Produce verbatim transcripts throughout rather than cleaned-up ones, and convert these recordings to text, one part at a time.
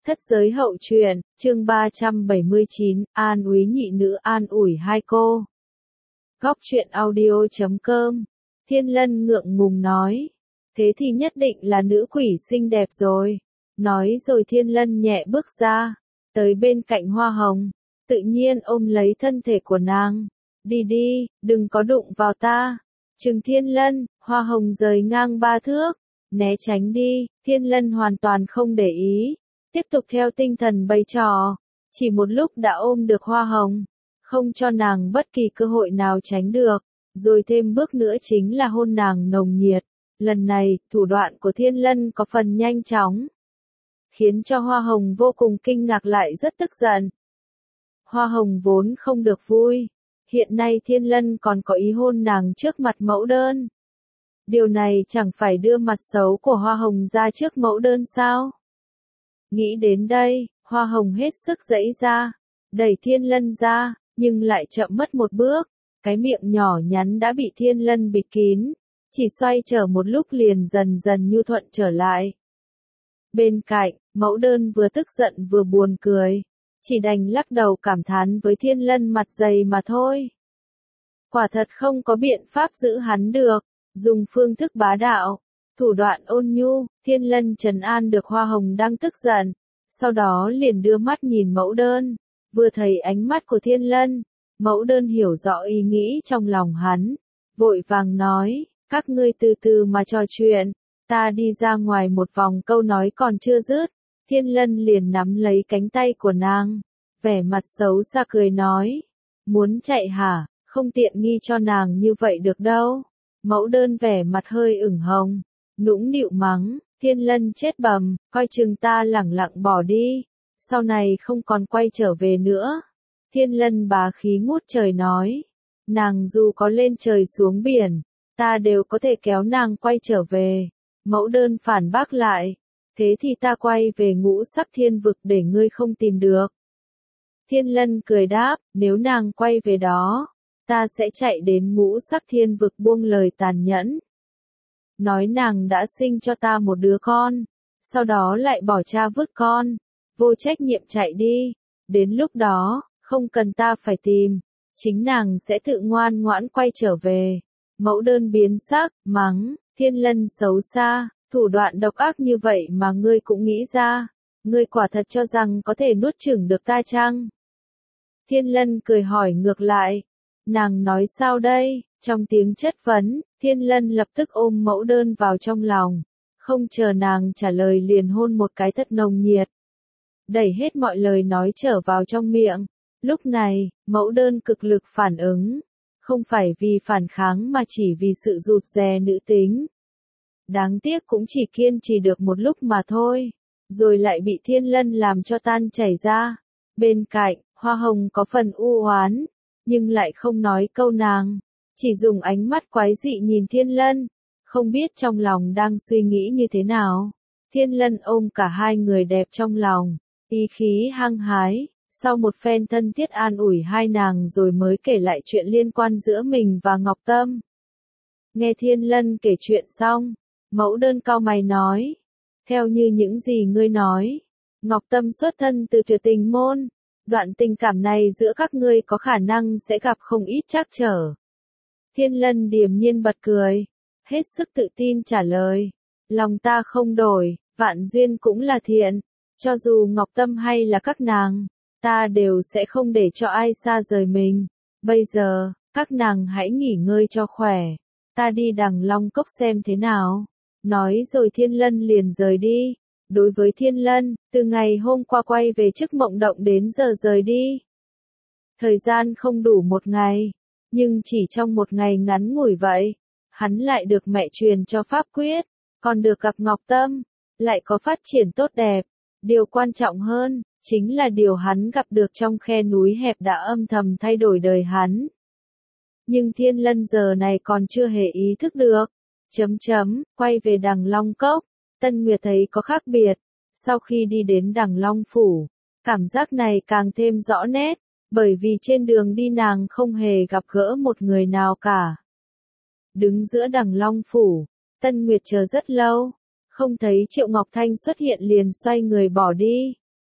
Thất giới hậu truyện, chương ba trăm bảy mươi chín, an úy nhị nữ an ủi hai cô. Góc truyện audio chấm com. Thiên Lân ngượng ngùng nói. Thế thì nhất định là nữ quỷ xinh đẹp rồi. Nói rồi Thiên Lân nhẹ bước ra, tới bên cạnh Hoa Hồng, tự nhiên ôm lấy thân thể của nàng. Đi đi, đừng có đụng vào ta. Trừng Thiên Lân, Hoa Hồng rời ngang ba thước, né tránh đi. Thiên Lân hoàn toàn không để ý, tiếp tục theo tinh thần bày trò, chỉ một lúc đã ôm được Hoa Hồng, không cho nàng bất kỳ cơ hội nào tránh được, rồi thêm bước nữa chính là hôn nàng nồng nhiệt. Lần này, thủ đoạn của Thiên Lân có phần nhanh chóng, khiến cho Hoa Hồng vô cùng kinh ngạc lại rất tức giận. Hoa Hồng vốn không được vui, hiện nay Thiên Lân còn có ý hôn nàng trước mặt mẫu đơn. Điều này chẳng phải đưa mặt xấu của Hoa Hồng ra trước mẫu đơn sao? Nghĩ đến đây, Hoa Hồng hết sức giãy ra, đẩy Thiên Lân ra, nhưng lại chậm mất một bước, cái miệng nhỏ nhắn đã bị Thiên Lân bịt kín, chỉ xoay trở một lúc liền dần dần nhu thuận trở lại. Bên cạnh, mẫu đơn vừa tức giận vừa buồn cười, chỉ đành lắc đầu cảm thán với Thiên Lân mặt dày mà thôi. Quả thật không có biện pháp giữ hắn được, dùng phương thức bá đạo, thủ đoạn ôn nhu, Thiên Lân trấn an được Hoa Hồng đang tức giận, sau đó liền đưa mắt nhìn mẫu đơn, vừa thấy ánh mắt của Thiên Lân, mẫu đơn hiểu rõ ý nghĩ trong lòng hắn, vội vàng nói, các ngươi từ từ mà trò chuyện, ta đi ra ngoài một vòng. Câu nói còn chưa dứt, Thiên Lân liền nắm lấy cánh tay của nàng, vẻ mặt xấu xa cười nói, muốn chạy hả, không tiện nghi cho nàng như vậy được đâu. Mẫu đơn vẻ mặt hơi ửng hồng, nũng nịu mắng, Thiên Lân chết bầm, coi chừng ta lẳng lặng bỏ đi, sau này không còn quay trở về nữa. Thiên Lân bá khí ngút trời nói, nàng dù có lên trời xuống biển, ta đều có thể kéo nàng quay trở về. Mẫu đơn phản bác lại, thế thì ta quay về ngũ sắc thiên vực để ngươi không tìm được. Thiên Lân cười đáp, nếu nàng quay về đó, ta sẽ chạy đến ngũ sắc thiên vực buông lời tàn nhẫn. Nói nàng đã sinh cho ta một đứa con, sau đó lại bỏ cha vứt con, vô trách nhiệm chạy đi, đến lúc đó, không cần ta phải tìm, chính nàng sẽ tự ngoan ngoãn quay trở về. Mẫu đơn biến sắc, mắng, Thiên Lân xấu xa, thủ đoạn độc ác như vậy mà ngươi cũng nghĩ ra, ngươi quả thật cho rằng có thể nuốt chửng được ta chăng? Thiên Lân cười hỏi ngược lại, nàng nói sao đây? Trong tiếng chất vấn, Thiên Lân lập tức ôm mẫu đơn vào trong lòng, không chờ nàng trả lời liền hôn một cái thật nồng nhiệt, đẩy hết mọi lời nói trở vào trong miệng. Lúc này, mẫu đơn cực lực phản ứng, không phải vì phản kháng mà chỉ vì sự rụt rè nữ tính. Đáng tiếc cũng chỉ kiên trì được một lúc mà thôi, rồi lại bị Thiên Lân làm cho tan chảy ra. Bên cạnh, Hoa Hồng có phần u oán, nhưng lại không nói câu nàng, chỉ dùng ánh mắt quái dị nhìn Thiên Lân, không biết trong lòng đang suy nghĩ như thế nào. Thiên Lân ôm cả hai người đẹp trong lòng, ý khí hăng hái, sau một phen thân thiết an ủi hai nàng rồi mới kể lại chuyện liên quan giữa mình và Ngọc Tâm. Nghe Thiên Lân kể chuyện xong, mẫu đơn cau mày nói, theo như những gì ngươi nói, Ngọc Tâm xuất thân từ Tuyệt Tình môn, đoạn tình cảm này giữa các ngươi có khả năng sẽ gặp không ít trắc trở. Thiên Lân điềm nhiên bật cười, hết sức tự tin trả lời, lòng ta không đổi, vạn duyên cũng là thiện, cho dù Ngọc Tâm hay là các nàng, ta đều sẽ không để cho ai xa rời mình. Bây giờ, các nàng hãy nghỉ ngơi cho khỏe, ta đi Đằng Long Cốc xem thế nào. Nói rồi Thiên Lân liền rời đi. Đối với Thiên Lân, từ ngày hôm qua quay về trước mộng động đến giờ rời đi, thời gian không đủ một ngày, nhưng chỉ trong một ngày ngắn ngủi vậy, hắn lại được mẹ truyền cho pháp quyết, còn được gặp Ngọc Tâm, lại có phát triển tốt đẹp. Điều quan trọng hơn, chính là điều hắn gặp được trong khe núi hẹp đã âm thầm thay đổi đời hắn. Nhưng Thiên Lân giờ này còn chưa hề ý thức được. Chấm chấm, quay về Đằng Long Cốc, Tân Nguyệt thấy có khác biệt. Sau khi đi đến Đằng Long Phủ, cảm giác này càng thêm rõ nét, bởi vì trên đường đi nàng không hề gặp gỡ một người nào cả. Đứng giữa Đằng Long Phủ, Tân Nguyệt chờ rất lâu, không thấy Triệu Ngọc Thanh xuất hiện liền xoay người bỏ đi.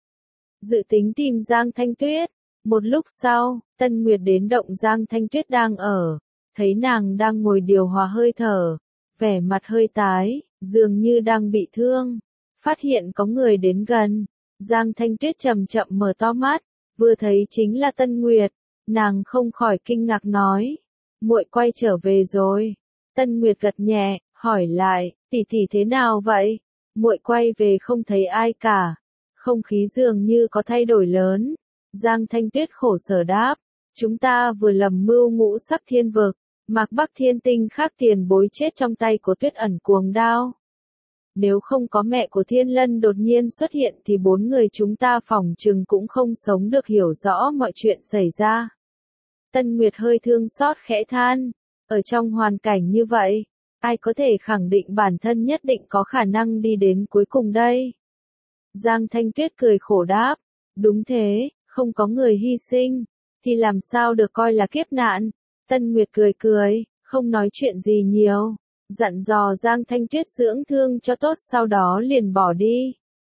dự tính tìm Giang Thanh Tuyết. Một lúc sau, Tân Nguyệt đến động Giang Thanh Tuyết đang ở, thấy nàng đang ngồi điều hòa hơi thở, vẻ mặt hơi tái, dường như đang bị thương. Phát hiện có người đến gần, Giang Thanh Tuyết chậm chậm mở to mắt, vừa thấy chính là Tân Nguyệt, nàng không khỏi kinh ngạc nói, muội quay trở về rồi. Tân Nguyệt gật nhẹ, hỏi lại, tỷ tỷ thế nào vậy? Muội quay về không thấy ai cả, không khí dường như có thay đổi lớn. Giang Thanh Tuyết khổ sở đáp, chúng ta vừa lầm mưu ngũ sắc thiên vực, Mạc Bắc Thiên Tinh khác tiền bối chết trong tay của Tuyết Ẩn cuồng đao. Nếu không có mẹ của Thiên Lân đột nhiên xuất hiện thì bốn người chúng ta phỏng chừng cũng không sống được, hiểu rõ mọi chuyện xảy ra. Tân Nguyệt hơi thương xót khẽ than, ở trong hoàn cảnh như vậy, ai có thể khẳng định bản thân nhất định có khả năng đi đến cuối cùng đây? Giang Thanh Tuyết cười khổ đáp, đúng thế, không có người hy sinh, thì làm sao được coi là kiếp nạn? Tân Nguyệt cười cười, không nói chuyện gì nhiều, dặn dò Giang Thanh Tuyết dưỡng thương cho tốt, sau đó liền bỏ đi.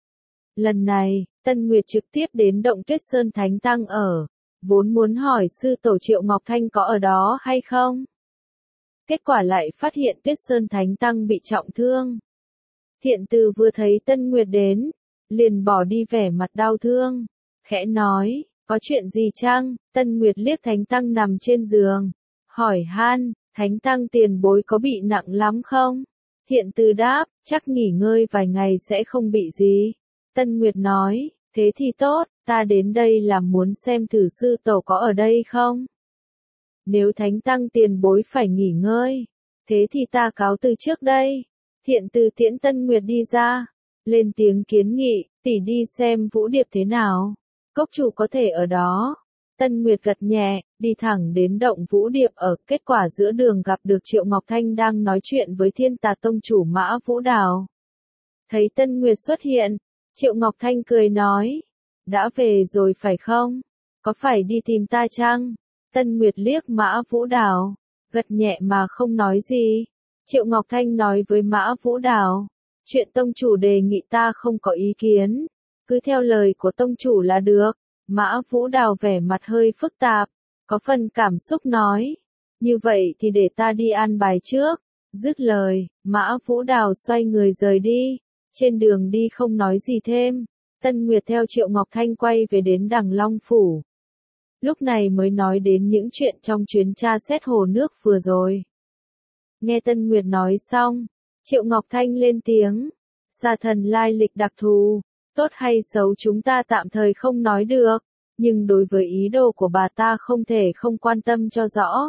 Lần này, Tân Nguyệt trực tiếp đến động Tuyết Sơn Thánh Tăng ở, vốn muốn hỏi sư tổ Triệu Ngọc Thanh có ở đó hay không. Kết quả lại phát hiện Tuyết Sơn Thánh Tăng bị trọng thương. Thiện Từ vừa thấy Tân Nguyệt đến, liền bỏ đi vẻ mặt đau thương, khẽ nói, có chuyện gì chăng? Tân Nguyệt liếc Thánh Tăng nằm trên giường, hỏi han, Thánh Tăng tiền bối có bị nặng lắm không? Thiện Từ đáp, chắc nghỉ ngơi vài ngày sẽ không bị gì. Tân Nguyệt nói, thế thì tốt, ta đến đây là muốn xem thử sư tổ có ở đây không? Nếu Thánh Tăng tiền bối phải nghỉ ngơi, thế thì ta cáo từ trước đây. Thiện Từ tiễn Tân Nguyệt đi ra, lên tiếng kiến nghị, tỷ đi xem Vũ Điệp thế nào. Cốc chủ có thể ở đó. Tân Nguyệt gật nhẹ, đi thẳng đến động Vũ Điệp ở, kết quả giữa đường gặp được Triệu Ngọc Thanh đang nói chuyện với Thiên Tà Tông chủ Mã Vũ Đào. Thấy Tân Nguyệt xuất hiện, Triệu Ngọc Thanh cười nói, đã về rồi phải không? Có phải đi tìm ta chăng? Tân Nguyệt liếc Mã Vũ Đào, gật nhẹ mà không nói gì. Triệu Ngọc Thanh nói với Mã Vũ Đào, chuyện tông chủ đề nghị ta không có ý kiến, cứ theo lời của tông chủ là được. Mã Vũ Đào vẻ mặt hơi phức tạp, có phần cảm xúc nói, như vậy thì để ta đi an bài trước. Dứt lời, Mã Vũ Đào xoay người rời đi, trên đường đi không nói gì thêm. Tân Nguyệt theo Triệu Ngọc Thanh quay về đến Đằng Long Phủ. Lúc này mới nói đến những chuyện trong chuyến tra xét hồ nước vừa rồi. Nghe Tân Nguyệt nói xong, Triệu Ngọc Thanh lên tiếng, Xà thần lai lịch đặc thù, tốt hay xấu chúng ta tạm thời không nói được, nhưng đối với ý đồ của bà ta không thể không quan tâm cho rõ.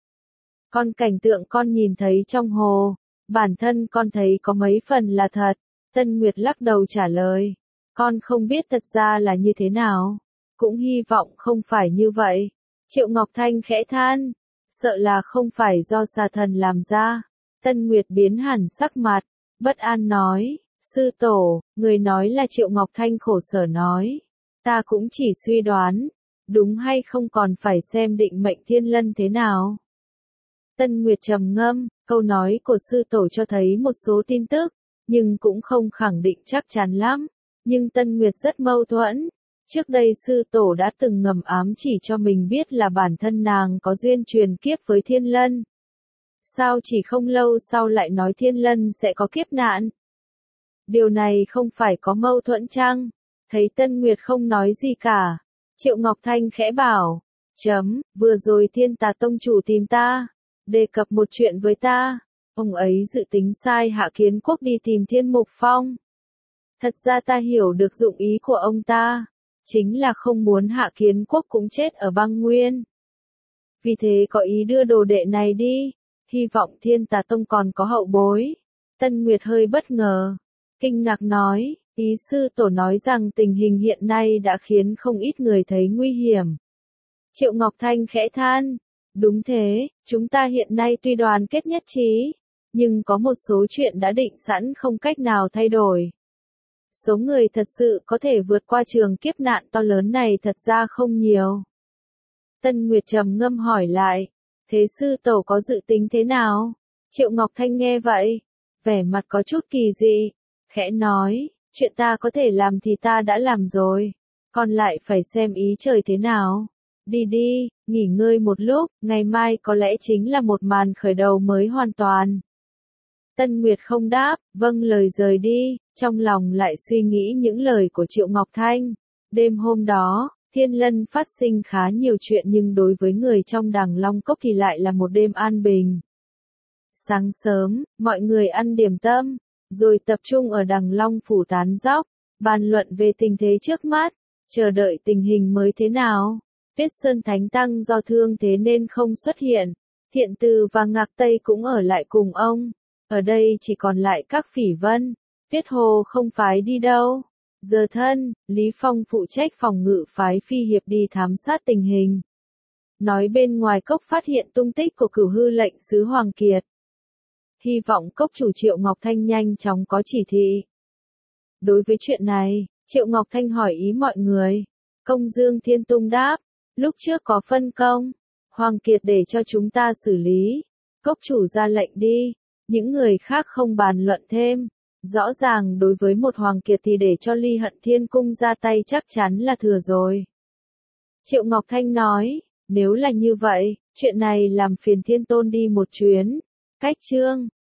Con cảnh tượng con nhìn thấy trong hồ, bản thân con thấy có mấy phần là thật. Tân Nguyệt lắc đầu trả lời, con không biết thật ra là như thế nào, cũng hy vọng không phải như vậy. Triệu Ngọc Thanh khẽ than, sợ là không phải do xà thần làm ra. Tân Nguyệt biến hẳn sắc mặt, bất an nói, sư tổ, người nói là Triệu Ngọc Thanh khổ sở nói, ta cũng chỉ suy đoán, đúng hay không còn phải xem định mệnh Thiên Lân thế nào. Tân Nguyệt trầm ngâm, câu nói của sư tổ cho thấy một số tin tức, nhưng cũng không khẳng định chắc chắn lắm. Nhưng Tân Nguyệt rất mâu thuẫn. Trước đây sư tổ đã từng ngầm ám chỉ cho mình biết là bản thân nàng có duyên truyền kiếp với Thiên Lân. Sao chỉ không lâu sau lại nói Thiên Lân sẽ có kiếp nạn? Điều này không phải có mâu thuẫn chăng? Thấy Tân Nguyệt không nói gì cả, Triệu Ngọc Thanh khẽ bảo, chấm, vừa rồi Thiên Tà Tông chủ tìm ta, đề cập một chuyện với ta, ông ấy dự tính sai Hạ Kiến Quốc đi tìm Thiên Mục Phong. Thật ra ta hiểu được dụng ý của ông ta, chính là không muốn Hạ Kiến Quốc cũng chết ở băng nguyên. Vì thế có ý đưa đồ đệ này đi, hy vọng Thiên Tà Tông còn có hậu bối. Tân Nguyệt hơi bất ngờ, kinh ngạc nói, ý sư tổ nói rằng tình hình hiện nay đã khiến không ít người thấy nguy hiểm. Triệu Ngọc Thanh khẽ than, đúng thế, chúng ta hiện nay tuy đoàn kết nhất trí, nhưng có một số chuyện đã định sẵn không cách nào thay đổi. Số người thật sự có thể vượt qua trường kiếp nạn to lớn này thật ra không nhiều. Tân Nguyệt trầm ngâm hỏi lại, thế sư tổ có dự tính thế nào? Triệu Ngọc Thanh nghe vậy, vẻ mặt có chút kỳ dị, khẽ nói, chuyện ta có thể làm thì ta đã làm rồi, còn lại phải xem ý trời thế nào. Đi đi, nghỉ ngơi một lúc, ngày mai có lẽ chính là một màn khởi đầu mới hoàn toàn. Tân Nguyệt không đáp, vâng lời rời đi, trong lòng lại suy nghĩ những lời của Triệu Ngọc Thanh. Đêm hôm đó, Thiên Lân phát sinh khá nhiều chuyện nhưng đối với người trong Đằng Long Cốc thì lại là một đêm an bình. Sáng sớm, mọi người ăn điểm tâm, rồi tập trung ở Đằng Long Phủ tán dóc, bàn luận về tình thế trước mắt, chờ đợi tình hình mới thế nào. Tuyết Sơn Thánh Tăng do thương thế nên không xuất hiện, Thiện Từ và Ngạc Tây cũng ở lại cùng ông. Ở đây chỉ còn lại các Phỉ Vân, Tuyết Hồ không phái đi đâu. Giờ thân, Lý Phong phụ trách phòng ngự phái Phi Hiệp đi thám sát tình hình. Nói bên ngoài cốc phát hiện tung tích của Cửu Hư lệnh sứ Hoàng Kiệt. Hy vọng cốc chủ Triệu Ngọc Thanh nhanh chóng có chỉ thị. Đối với chuyện này, Triệu Ngọc Thanh hỏi ý mọi người. Công Dương Thiên Tung đáp, lúc trước có phân công, Hoàng Kiệt để cho chúng ta xử lý. Cốc chủ ra lệnh đi, những người khác không bàn luận thêm. Rõ ràng đối với một Hoàng Kiệt thì để cho Ly Hận Thiên Cung ra tay chắc chắn là thừa rồi. Triệu Ngọc Thanh nói, nếu là như vậy, chuyện này làm phiền Thiên Tôn đi một chuyến. Cách chương